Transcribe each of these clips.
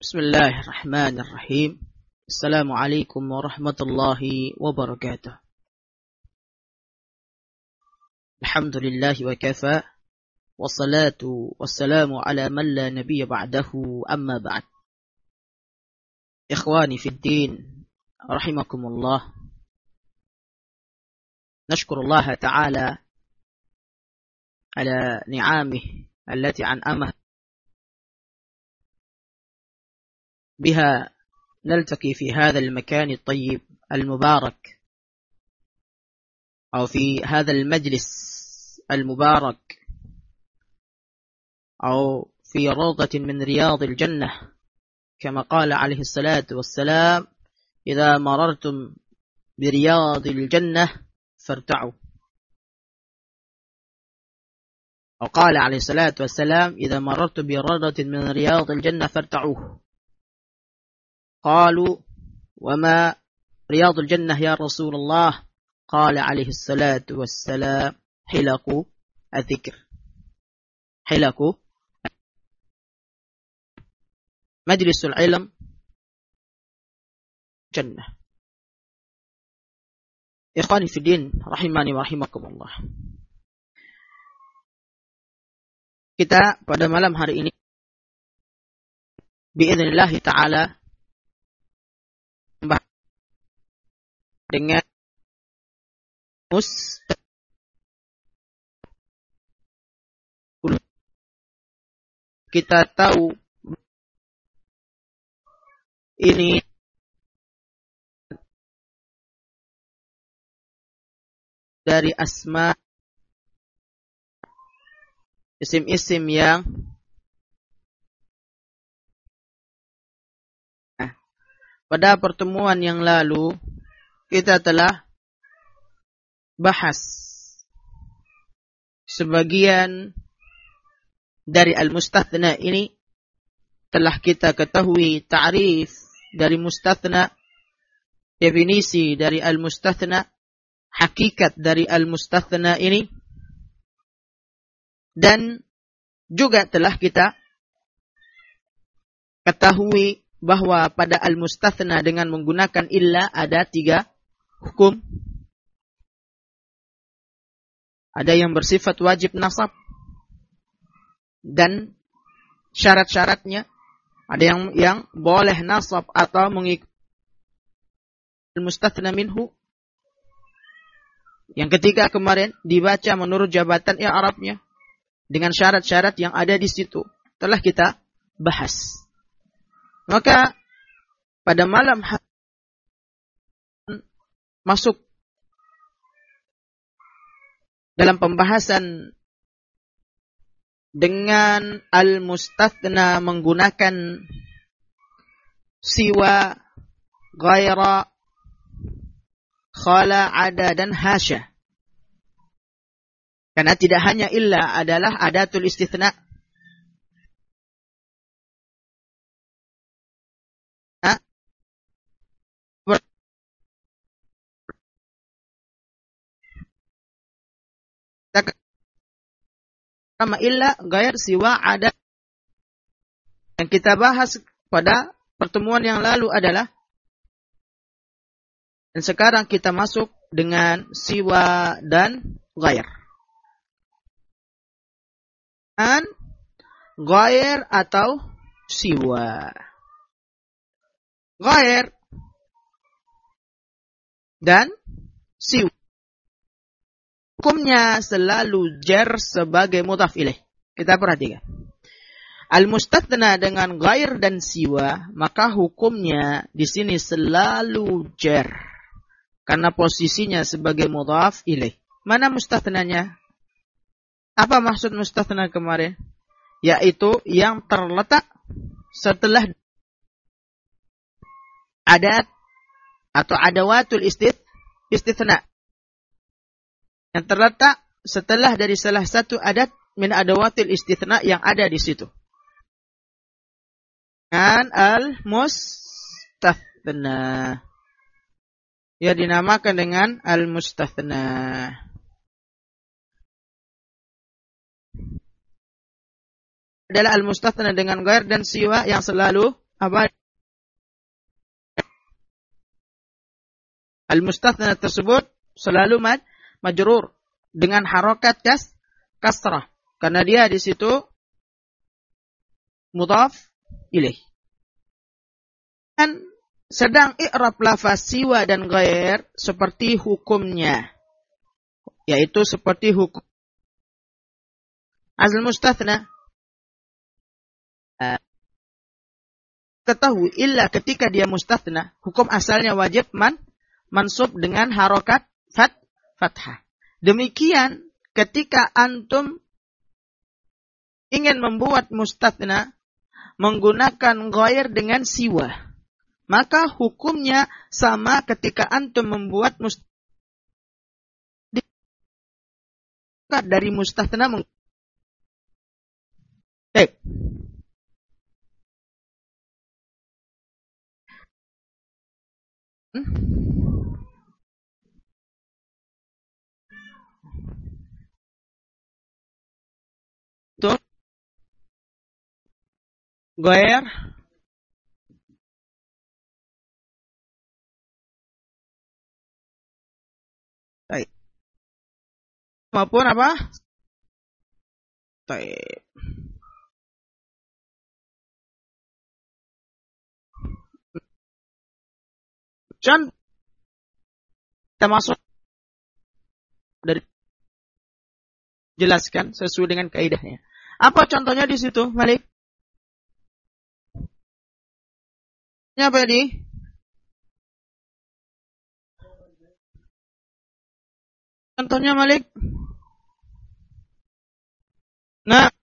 Bismillahirrahmanirrahim. Assalamualaikum warahmatullahi wabarakatuh. Alhamdulillahi wa kafa. Wassalatu wassalamu ala man la nabiyya ba'dahu, amma ba'd. Ikhwani fid din, rahimakumullah. Nashkurullah ta'ala ala ni'amih allati an'amah بها نلتقي في هذا المكان الطيب المبارك، أو في هذا المجلس المبارك، أو في روضة من رياض الجنة، كما قال عليه الصلاة والسلام: إذا مررتم برياض الجنة فارتعوا. أو قال عليه الصلاة والسلام: إذا مررتم بروضة من رياض الجنة فارتعوه. قالوا: وما رياض الجنة يا رسول الله؟ قال عليه الصلاة والسلام: حلق الذكر. حلق مجلس العلم جنة. إخواني في الدين, rahimani wa rahimakumullah. Kita pada malam hari ini biidznillah ta'ala dengan kita tahu ini dari asma isim-isim yang pada pertemuan yang lalu kita telah bahas sebagian dari al-mustathna ini. Telah kita ketahui ta'rif dari mustathna, definisi dari al-mustathna, hakikat dari al-mustathna ini, dan juga telah kita ketahui bahwa pada al-mustathna dengan menggunakan illa ada 3 hukum. Ada yang bersifat wajib nasab dan syarat-syaratnya. Ada yang boleh nasab atau mengikuti al-mustathna minhu. Yang ketiga kemarin dibaca menurut jabatan i'rabnya dengan syarat-syarat yang ada di situ. Telah kita bahas. Maka pada malam hari masuk dalam pembahasan dengan al-mustathna menggunakan siwa, ghaira, khala, ada, dan hasya. Karena tidak hanya illa adalah adatul istithna. Sama illa, ghair, siwa, ada. Yang kita bahas pada pertemuan yang lalu adalah, dan sekarang kita masuk dengan siwa dan ghair. Dan ghair atau siwa. Ghair dan siwa hukumnya selalu jar sebagai mudhaf ilaih. Kita perhatikan. Al-mustathna dengan ghair dan siwa, maka hukumnya di sini selalu jar karena posisinya sebagai mudhaf ilaih. Mana mustathnanya? Apa maksud mustathna kemarin? Yaitu yang terletak setelah adat atau adawatul istithna. Yang terletak setelah dari salah satu adat min adawatil istithna yang ada di situ. Dan al-mustathna. Ya dinamakan dengan al-mustathna. Adalah al-mustathna dengan ghair dan siwa yang selalu apa al-mustathna tersebut selalu majrur dengan harokat kasrah karena dia di situ mudhaf ilaih. Dan sedang i'rab lafaz siwa dan ghair seperti hukumnya, yaitu seperti hukum al-mustathna. Ketahui illa ketika dia mustathna, hukum asalnya wajib mansub dengan harokat fathah. Demikian ketika antum ingin membuat mustathna menggunakan ghair dengan siwa, maka hukumnya sama ketika antum membuat dari mustathna itu ghair maupun apa? Contoh kita masuk dari jelaskan sesuai dengan kaidahnya. Apa contohnya di situ, Malik? Ini apa tadi? Contohnya, Malik? Nah,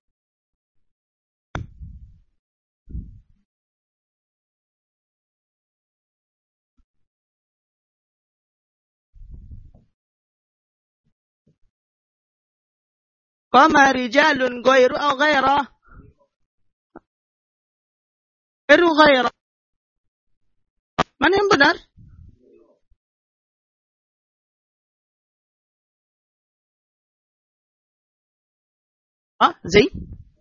qama rijalun ghairu aw ghaira. Ghairu ghaira. Mana yang benar? Zai?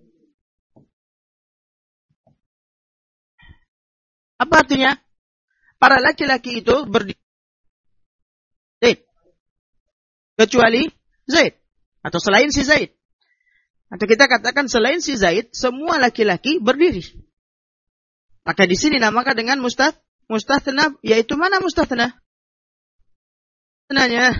Apa artinya? Para laki-laki itu berdiri Zaid. Kecuali Zaid. Atau selain si Zaid. Atau kita katakan selain si Zaid, semua laki-laki berdiri. Maka di sini namakan dengan mustathna, yaitu mana mustathna? Mustathnanya.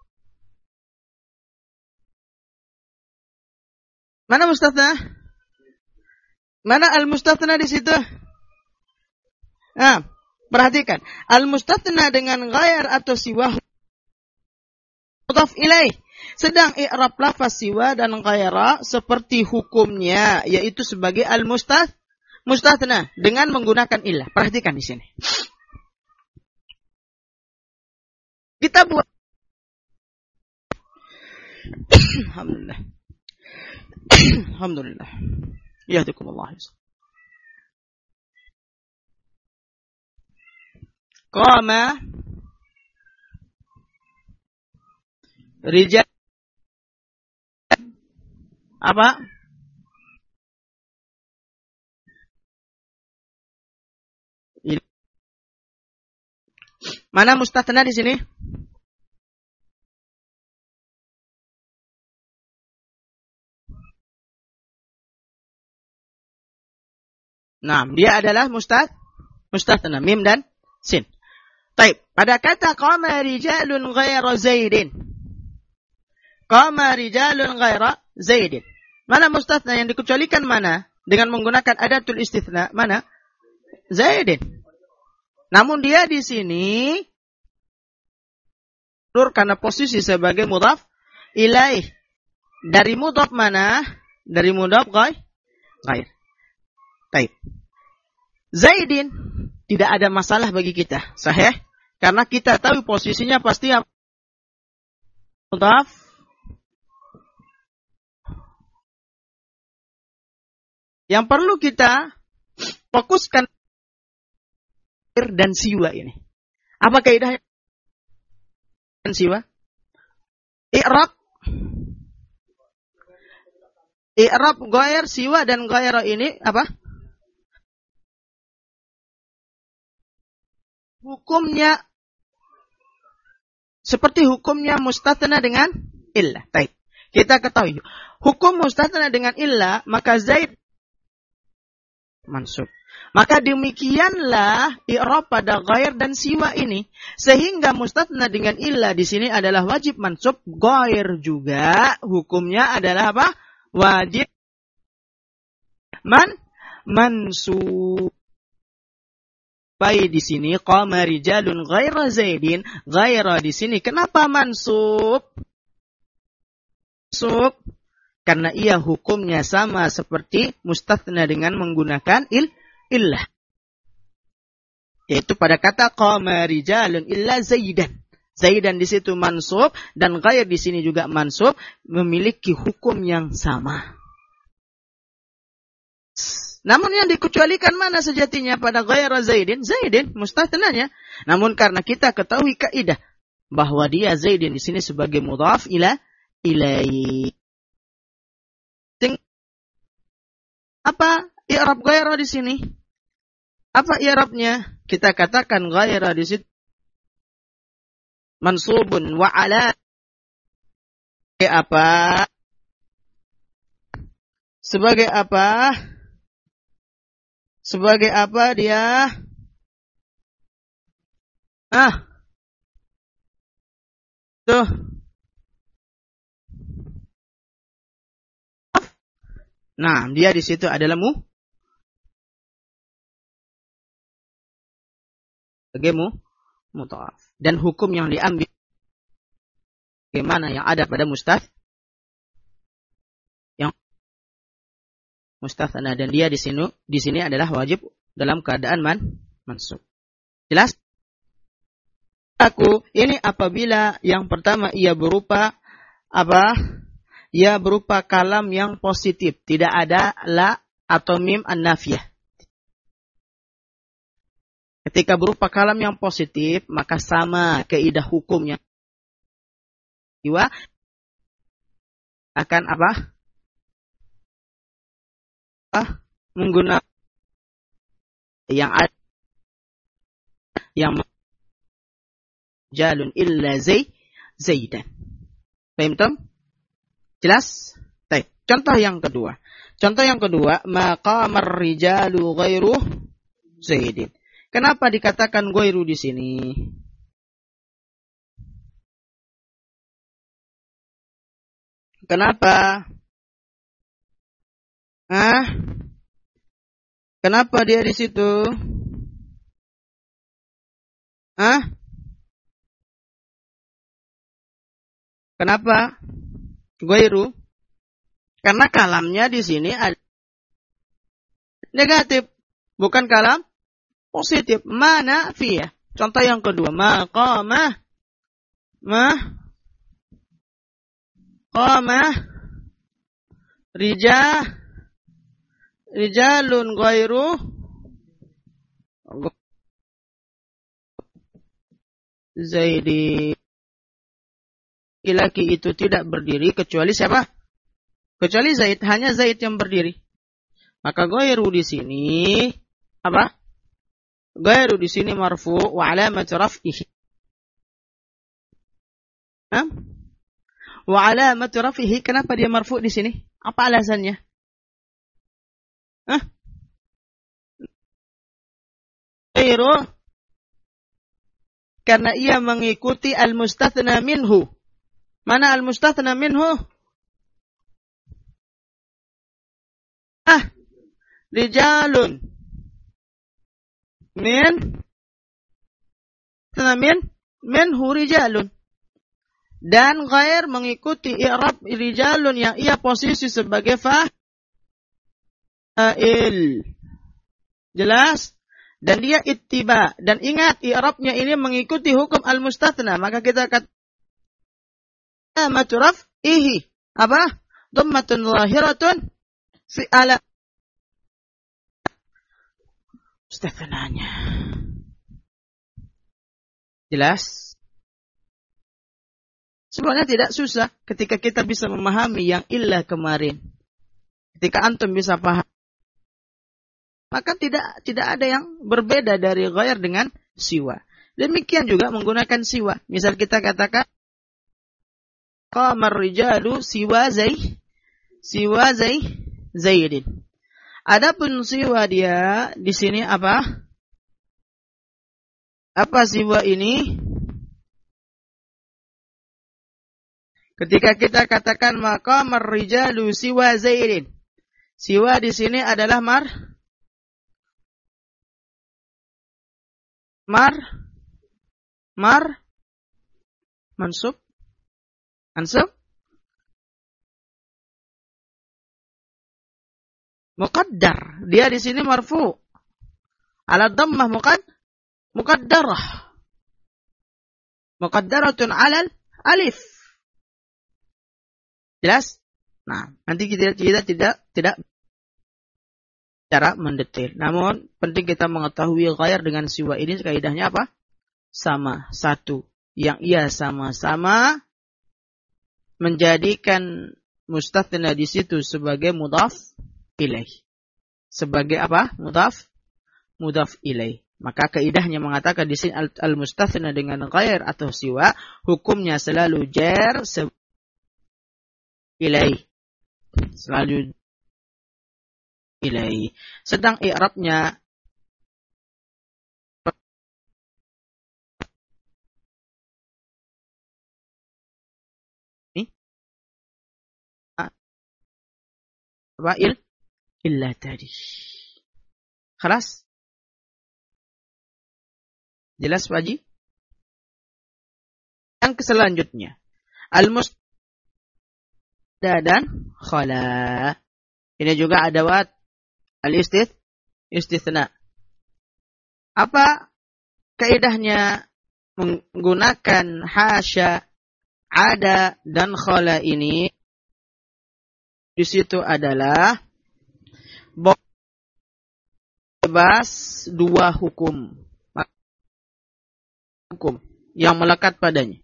Mana mustathna? Mana al-mustathna di situ? Nah, perhatikan. Al-mustathna dengan ghair atau siwa mudhaf ilaih. Sedang i'rab lafaz siwa dan ghaira seperti hukumnya, yaitu sebagai al-mustathna dengan menggunakan illah. Perhatikan di sini. Kita buat Alhamdulillah. Alhamdulillah. Yahdikumullah. Qama rijal apa? Mana mustathna di sini? Nah, dia adalah mustathna mim dan sin. Baik, pada kata qama rijalun ghaira zaidin. Qama rijalun ghaira zaidin. Mana mustathna yang dikecualikan mana? Dengan menggunakan adatul istitsna mana? Zaidin. Namun dia di sini karena posisi sebagai mudhaf ilaih. Dari mudhaf mana? Dari mudhaf ghair. Baik. Zaidin tidak ada masalah bagi kita, sahih? Karena kita tahu posisinya pasti mudhaf yang perlu kita fokuskan dan siwa ini. Apa kaidahnya dan siwa? I'rab ghair siwa dan ghaira ini apa? hukumnya seperti hukumnya mustatsna dengan illah. Baik. Kita ketahui hukum mustatsna dengan illah, maka Zaid mansub. Maka demikianlah i'rab pada ghair dan siwa ini, sehingga mustatsna dengan illah di sini adalah wajib mansub, ghair juga hukumnya adalah apa? Wajib mansub. Baik di sini qama rijalun ghaira Zaidin, ghaira di sini kenapa mansub? Mansub karena ia hukumnya sama seperti mustatsna dengan menggunakan illah. Yaitu pada kata qama rijalun illa Zaidan. Zaidan di situ mansub dan ghair di sini juga mansub, memiliki hukum yang sama. Namun yang dikecualikan mana sejatinya pada ghaira Zaidin? Zaidin mustathnanya. Namun karena kita ketahui kaidah bahwa dia Zaidin di sini sebagai mudhaf ilaihi. Apa i'rab ghaira di sini? Apa i'rabnya? Kita katakan ghaira di situ mansubun wa ala apa? Sebagai apa? Sebagai apa dia? Tuh. Nah, dia di situ adalah mudhaf. Dan hukum yang diambil bagaimana yang ada pada mustatsna, dan dia di sini adalah wajib dalam keadaan mansub. Jelas? Ini apabila yang pertama ia berupa apa? Ia berupa kalam yang positif, tidak ada la atau mim an-nafiyah. Ketika berupa kalam yang positif, maka sama kaidah hukumnya. Jiwa akan apa? Menggunakan yang ada yang jalun illa Zaidan. Paham? Jelas? Baik. Contoh yang kedua, maqamar rijalu ghairu Zaidin. Kenapa dikatakan ghairu di sini? Kenapa? Kenapa dia di situ? Kenapa ghairu? Karena kalamnya di sini ada negatif, bukan kalam positif. Mana fiyah. Contoh yang kedua, maqamah rijalun ghairu Zaidi. Laki itu tidak berdiri kecuali siapa? Kecuali Zaid, hanya Zaid yang berdiri. Maka ghairu di sini apa? Ghairu di sini marfu wa alamat raf'ihi. Wa alamat raf'ihi, kenapa dia marfu di sini? Apa alasannya? Ghairu karena ia mengikuti al-mustatsna minhu. Mana al-mustatsna minhu? Rijalun minhu rijalun. Dan ghair mengikuti i'rab rijalun yang ia posisi sebagai fa'il. Jelas? Dan dia ittiba. Dan ingat, i'rabnya ini mengikuti hukum al-mustatsna. Maka kita kata maturaf ihi. Apa? Dhammatun zahiratun fi ala mustathnanya. Jelas? Sebenarnya tidak susah ketika kita bisa memahami yang illah kemarin. Ketika antum bisa paham, maka tidak ada yang berbeda dari ghair dengan siwa. Demikian juga menggunakan siwa. Misal kita katakan qamar rijalu siwa Zaidin. Adapun siwa dia di sini apa? Apa siwa ini? Ketika kita katakan maqamar rijalu siwa Zaidin. Siwa di sini adalah mansub. Muqaddar. Dia di sini marfu. Ala dhammah muqaddarah. Muqaddaratun alal alif. Jelas? Nah, nanti kita tidak cara mendetail. Namun penting kita mengetahui ghair dengan siwa ini kaidahnya apa? Sama, satu. Yang ia sama-sama menjadikan mustathna di situ sebagai mudhaf ilaih. Sebagai apa? Mudhaf ilaih. Maka kaidahnya mengatakan di sini al-mustathna dengan ghair atau siwa hukumnya selalu jar ilaih. Selalu ilaih. Sedang i'rabnya ini apa illa tadi. Khalas? Jelas Pak Haji? Yang selanjutnya al-mustada dan khala. Ini juga adawat al-istithna. Apa kaidahnya menggunakan hasya, ada dan khala ini? Di situ adalah bebas dua hukum yang melekat padanya.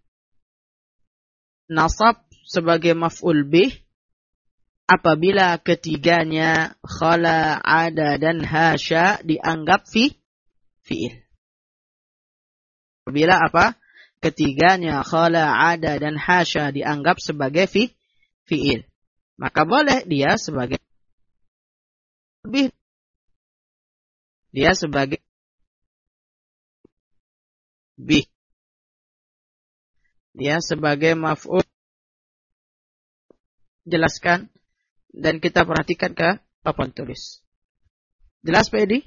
Nasab sebagai maf'ul bih apabila ketiganya khala, ada dan hasya dianggap fi'il. Apabila apa? Ketiganya khala, ada dan hasya dianggap sebagai fi'il. Maka boleh dia sebagai bih. Dia sebagai bih. Dia sebagai maf'ul. Jelaskan dan kita perhatikan ke papan tulis. Jelas Pak Edi?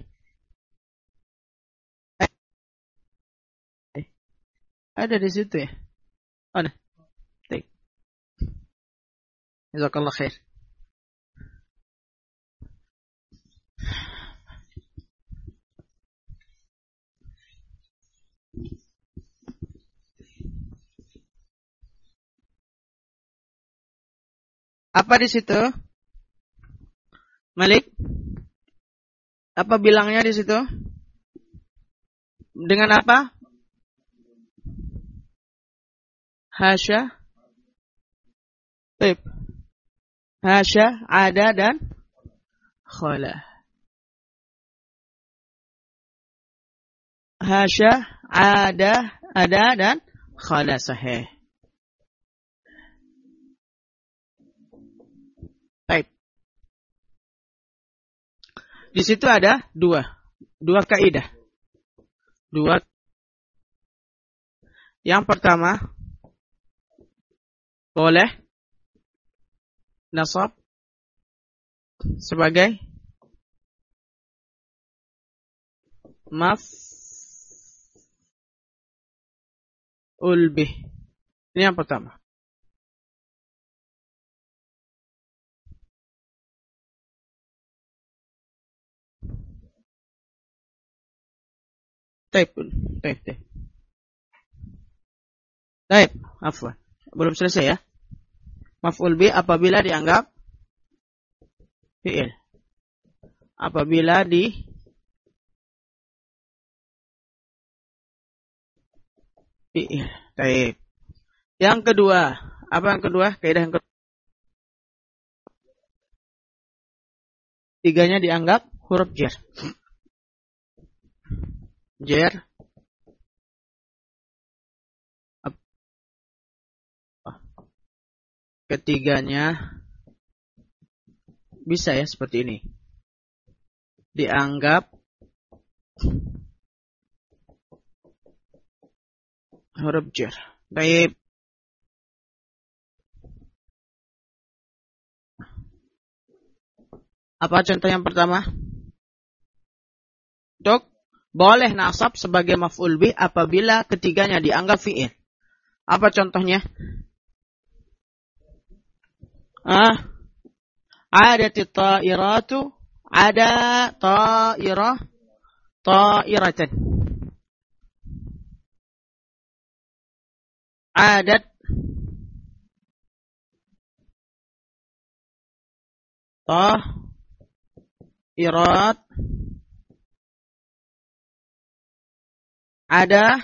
Ada di situ ya? Mana? Baik. Jazakallah khair. Apa di situ? Malik? Apa bilangnya di situ? Dengan apa? Hasya. Baik. Hasya, ada dan khala. Hasya, ada dan khala sahih. Baik. Di situ ada dua kaidah. Yang pertama, boleh nasab sebagai maf'ul bih. Ini yang pertama. Taib, afwan. Belum selesai ya. Maf'ul bih apabila dianggap fi'il. Apabila fi'il. Taib. Yang kedua, apa yang kedua? Kaidah yang kedua. Tiganya dianggap huruf jar. Jar ketiganya bisa ya seperti ini. Dianggap huruf jar. Baik. Apa contoh yang pertama? Dok, boleh nasab sebagai maf'ul bih apabila ketiganya dianggap fi'il. Apa contohnya? Adati ta'iratu, ada ta'iratan. Adat ta'irat, ada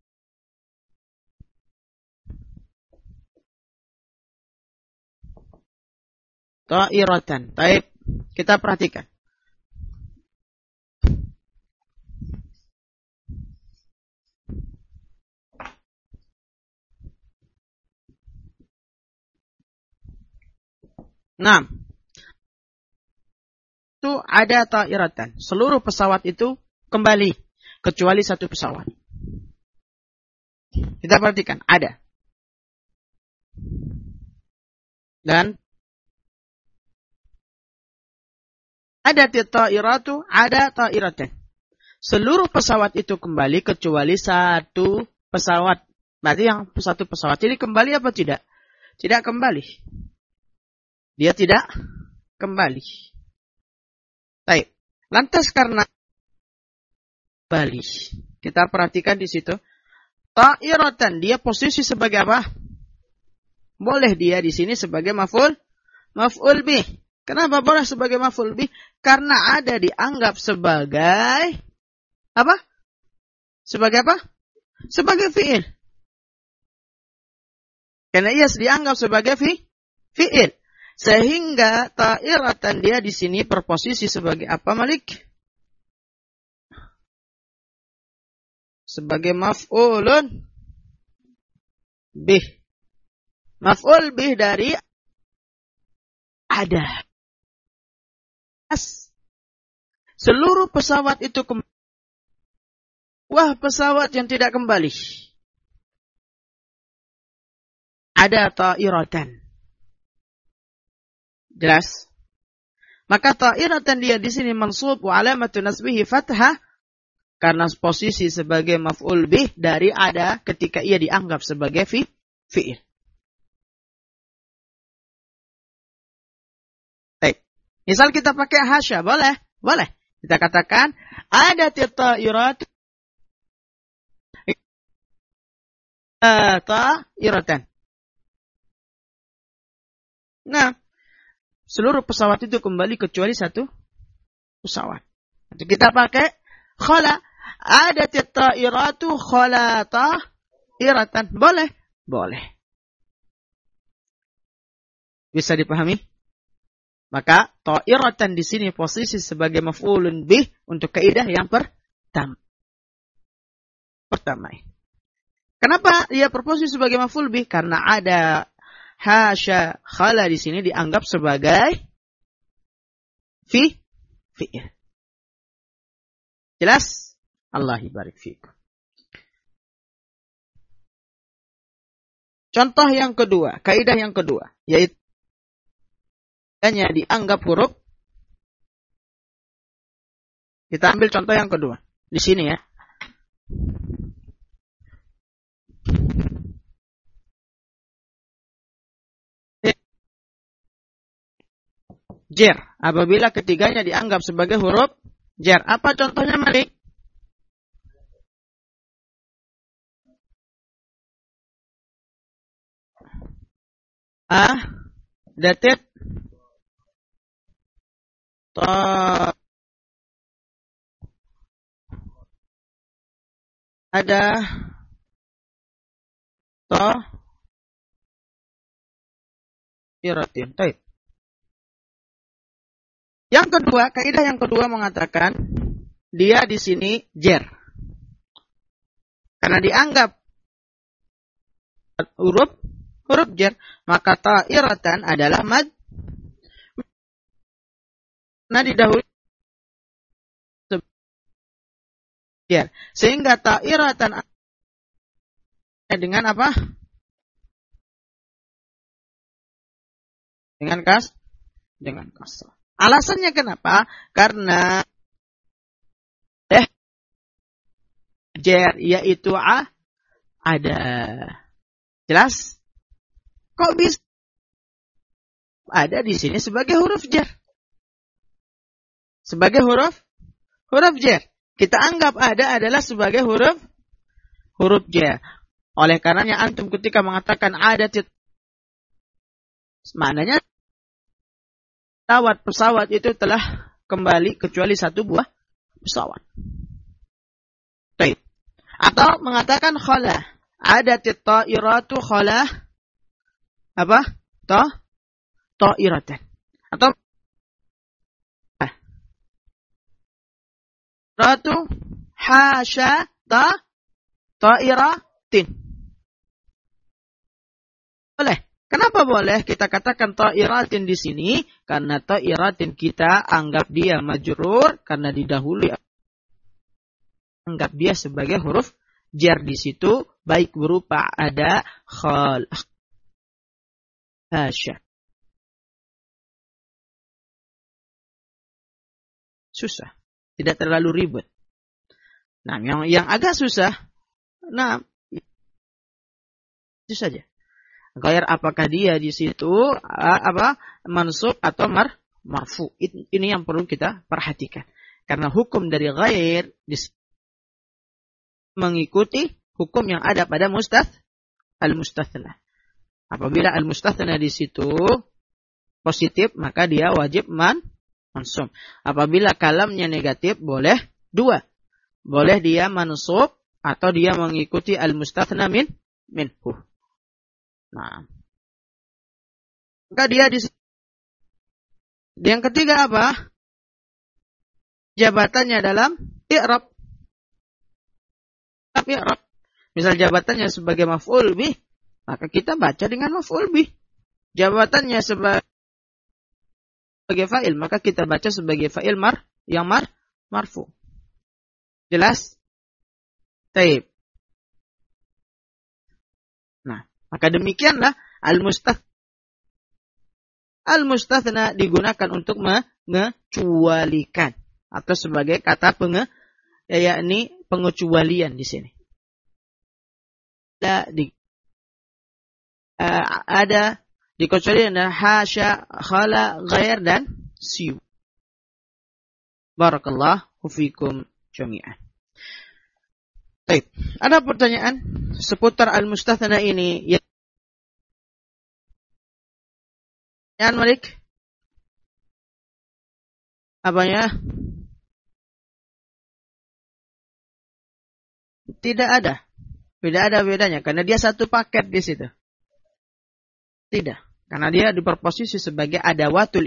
ta'iratan. Baik, kita perhatikan. Nah, itu ada ta'iratan. Seluruh pesawat itu kembali kecuali satu pesawat. Kita perhatikan, ada. Dan ada ta'iratu, ada ta'iratan. Seluruh pesawat itu kembali kecuali satu pesawat. Berarti yang satu pesawat ini kembali apa tidak? Tidak kembali. Dia tidak kembali. Baik. Lantas karena kembali, kita perhatikan di situ. Ta'iratan, dia posisi sebagai apa? Boleh dia di sini sebagai maf'ul bih. Kenapa boleh sebagai maf'ul bih? Karena ada dianggap sebagai apa? Sebagai apa? Sebagai fi'il. Karena ia dianggap sebagai fi'il. Sehingga ta'iratan dia di sini berposisi sebagai apa, Malik? Sebagai maf'ulun bih. Maf'ul bih dari ada. Seluruh pesawat itu kembali. Wah, pesawat yang tidak kembali. Ada ta'iratan. Jelas? Maka ta'iratan dia di sini mansub wa alamatu nasbihi fathah karena posisi sebagai maf'ul bih dari ada ketika ia dianggap sebagai fi'il. Baik. Misal kita pakai hasya, boleh? Boleh. Kita katakan ada ta'irat ta'iratan. Nah, seluruh pesawat itu kembali kecuali satu pesawat. Jadi kita pakai khala. Ada ta'iratu khala ta'iratan. Boleh? Boleh. Bisa dipahami? Maka ta'iratan di sini posisi sebagai maf'ulun bih untuk kaidah yang pertama. Kenapa dia berposisi sebagai maf'ul bih? Karena ada hasya khala di sini dianggap sebagai fi'il. Jelas? Allah barik fiikum. Contoh yang kedua, kaidah yang kedua, yaitu hanya dianggap huruf. Kita ambil contoh yang kedua. Di sini ya. Jar. Apabila ketiganya dianggap sebagai huruf jar. Apa contohnya, Malik? Datit ada iratin. Baik. Yang kedua, kaidah yang kedua mengatakan dia di sini jar. Karena dianggap huruf huruf jar. Maka ta'iratan adalah mad. Nah, didahului jar. Sehingga ta'iratan dengan apa? Dengan kasrah. Alasannya kenapa? Karena jar yaitu ada. Jelas? Kok bisa ada di sini sebagai huruf jar? Sebagai huruf jar. Kita anggap ada adalah sebagai huruf jar. Oleh karenanya antum ketika mengatakan ada, maknanya pesawat itu telah kembali kecuali satu buah pesawat. Baik. Atau mengatakan khala. Ada ta'iratu khala apa? Ta'iratan. Atau ratu hasya ta'iratin. Boleh. Kenapa boleh kita katakan ta'iratin di sini? Karena ta'iratin kita anggap dia majrur karena didahului, anggap dia sebagai huruf jar di situ, baik berupa ada khal hasya. Susah, tidak terlalu ribet. Nah, yang agak susah, nah itu saja. Ghair apakah dia di situ mansub atau marfu? Ini yang perlu kita perhatikan. Karena hukum dari ghair mengikuti hukum yang ada pada al-mustathna. Apabila al-mustathna di situ positif, maka dia wajib mansub. Apabila kalamnya negatif, boleh dua. Boleh dia mansub atau dia mengikuti al-mustathna minhu. Nah, maka dia yang ketiga apa? Jabatannya dalam i'rab. Misal jabatannya sebagai maf'ul bih, maka kita baca dengan maf'ul bih. Jabatannya sebagai fa'il, maka kita baca sebagai fa'il marfu. Jelas? Taib. Nah, maka demikianlah al-mustathna digunakan untuk mengecualikan atau sebagai kata yakni pengecualian di sini. Ada dikecualikan ada hasya, khala, ghair dan siu. Barakallahu fikum jami'an. Baik, ada pertanyaan seputar al-mustathna ini? Ya, Malik? Apanya? Tidak ada. Tidak ada bedanya karena dia satu paket di situ. Tidak, karena dia diperposisi sebagai adawatul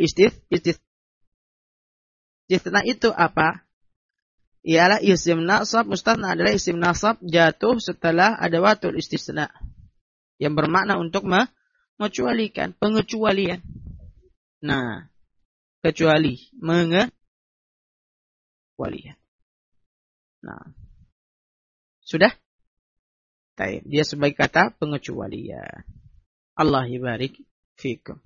istitsna itu apa? Ialah isim nasab. Mustathna adalah isim nasab jatuh setelah adawatul istitsna yang bermakna untuk mengecualikan, pengecualian. Nah, kecuali, mengecualian. Nah, sudah? Dia sebagai kata pengecualian. Allah barik fikum.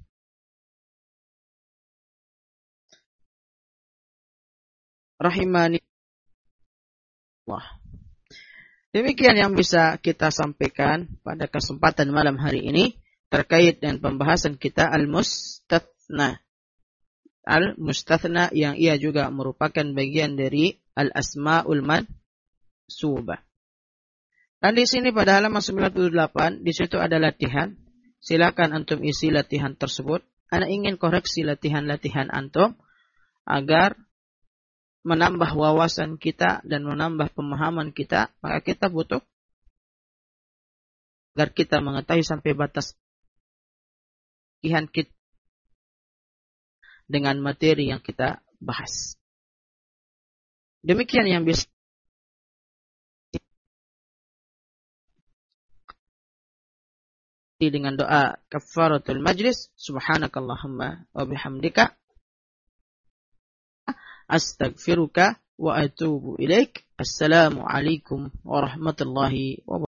Rahimani Allah. Demikian yang bisa kita sampaikan pada kesempatan malam hari ini terkait dengan pembahasan kita al-mustathna. Al-mustathna yang ia juga merupakan bagian dari al-asma'ul mansubah. Dan di sini pada halaman 98 di situ ada latihan. Silakan antum isi latihan tersebut. Ana ingin koreksi latihan-latihan antum agar menambah wawasan kita dan menambah pemahaman kita. Maka kita butuh agar kita mengetahui sampai batas latihan kita dengan materi yang kita bahas. Demikian yang bisa dengan doa kafaratul majlis. Subhanakallahumma wa bihamdika astaghfiruka wa atubu ilaik. Assalamualaikum warahmatullahi wabarakatuh.